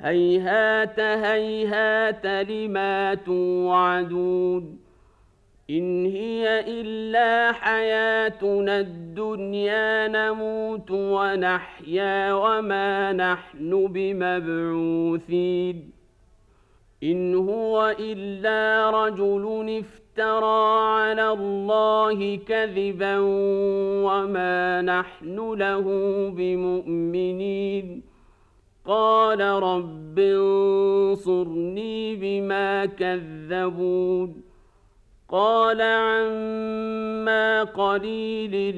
هيهات هيهات لما توعدون إن هي إلا حياتنا الدنيا نموت ونحيا وما نحن بمبعوثين إن هو إلا رجل افترى على الله كذبا وما نحن له بمؤمنين قال رب انصرني بما كذبون قال عما قليل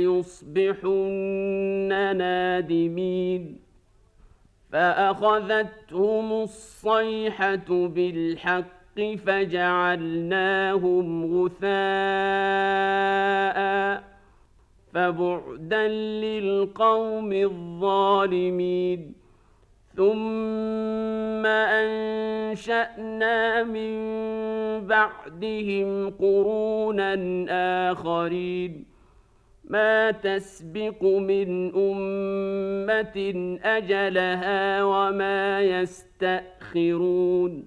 ليصبحن نادمين فأخذتهم الصيحة بالحق فجعلناهم غثاء فبعدا للقوم الظالمين ثم أنشأنا من بعدهم قرونا آخرين ما تسبق من أمة أجلها وما يستأخرون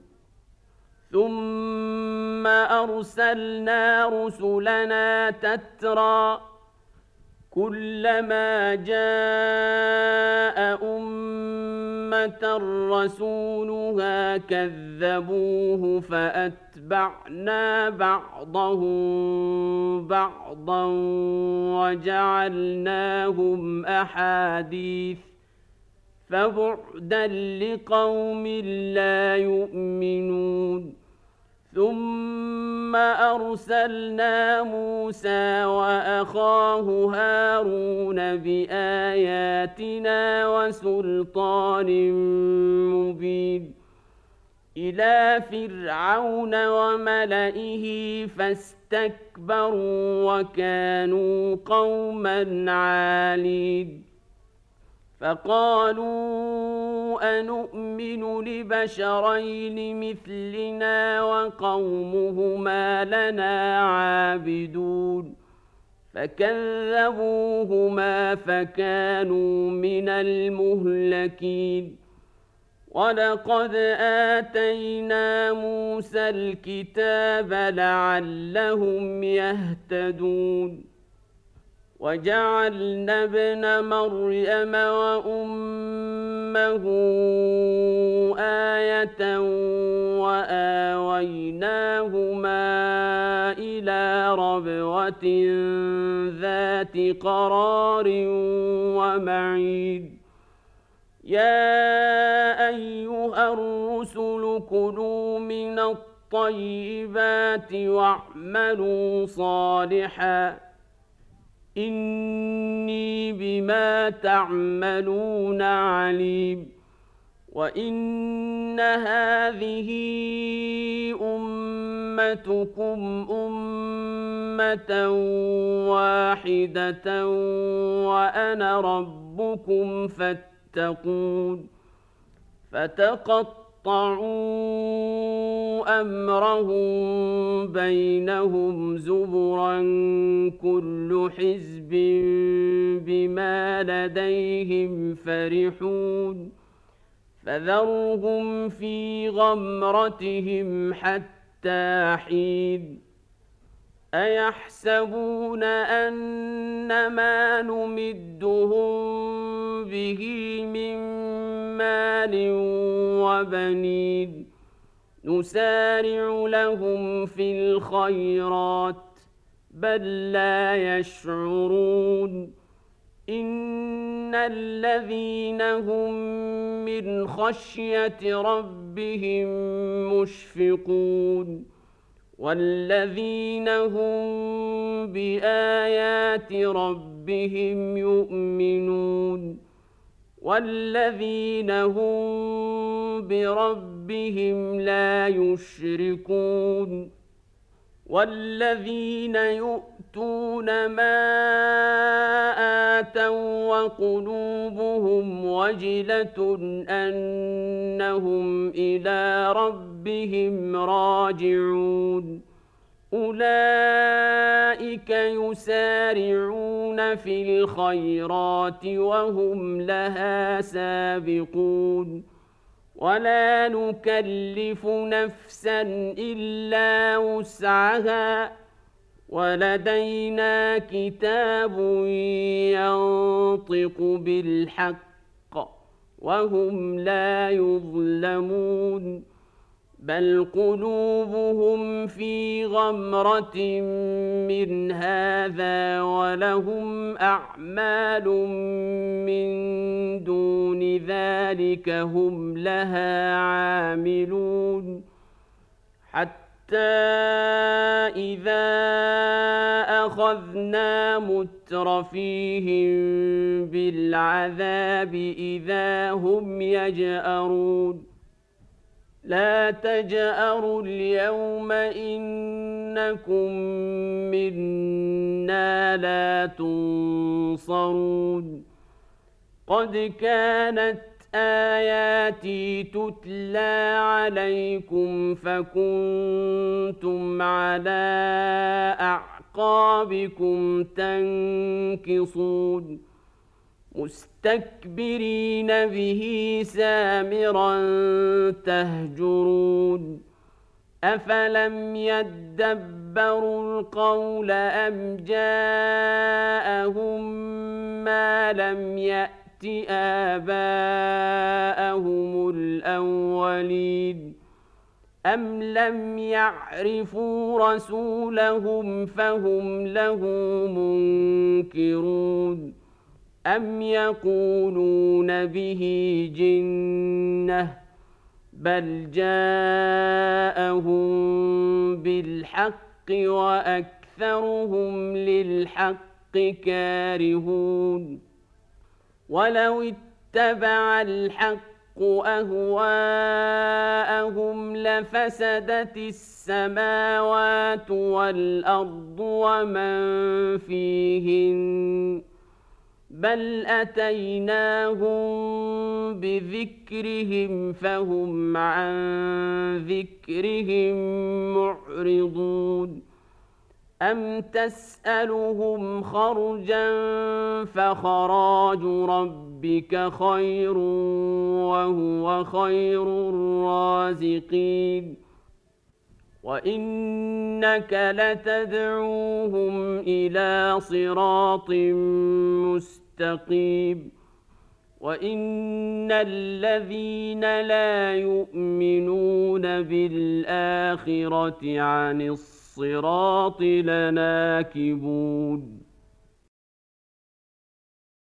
ثم أرسلنا رسلنا تترى كلما جاء أمة رسولها كذبوه فأتبعنا بعضهم بعضا وجعلناهم أحاديث فبعدا لقوم لا يؤمنون ثم أرسلنا موسى وأخاه هارون بآياتنا وسلطان مبين إلى فرعون وملئه فاستكبروا وكانوا قوما عالين فقالوا أنؤمن لبشرين مثلنا وقومهما لنا عابدون فكذبوهما فكانوا من المهلكين ولقد آتينا موسى الكتاب لعلهم يهتدون وجعلنا ابن مريم وأمه آية وآويناهما إلى ربوة ذات قرار ومعين يا أيها الرسل كلوا من الطيبات واعملوا صالحا إني بما تعملون عليم وإن هذه أمتكم أمة واحدة وأنا ربكم فاتقون فتقطعوا أمرهم بينهم زبرا كل حزب بما لديهم فرحون فذرهم في غمرتهم حتى حين أيحسبون أن ما نمدهم به من مال وبنين نسارع لهم في الخيرات بل لا يشعرون إن الذين هم من خشية ربهم مشفقون والذين هم بآيات ربهم يؤمنون والذين هم بربهم لا يشركون والذين يؤتون ما آتوا وقلوبهم وجلة أنهم إلى ربهم راجعون أولئك يسارعون في الخيرات وهم لها سابقون ولا نكلف نفسا إلا وسعها ولدينا كتاب ينطق بالحق وهم لا يظلمون بل قلوبهم في غمرة من هذا ولهم أعمال من دون ذلك هم لها عاملون حتى إذا أخذنا مترفيهم بالعذاب إذا هم يجأرون لا تجأروا اليوم إنكم منا لا تنصرون قد كانت آياتي تتلى عليكم فكنتم على أعقابكم تنكصون مستكبرين به سامرا تهجرون أفلم يدبروا القول أم جاءهم ما لم يأت آباءهم الأولين أم لم يعرفوا رسولهم فهم له منكرون أم يقولون به جنة بل جاءهم بالحق وأكثرهم للحق كارهون ولو اتبع الحق أهواءهم لفسدت السماوات والأرض ومن فيهن بل أتيناهم بذكرهم فهم عن ذكرهم معرضون أم تسألهم خرجا فخراج ربك خير وهو خير الرازقين وإنك لتدعوهم إلى صراط مستقيم وإن الذين لا يؤمنون بالآخرة عن الصراط لناكبون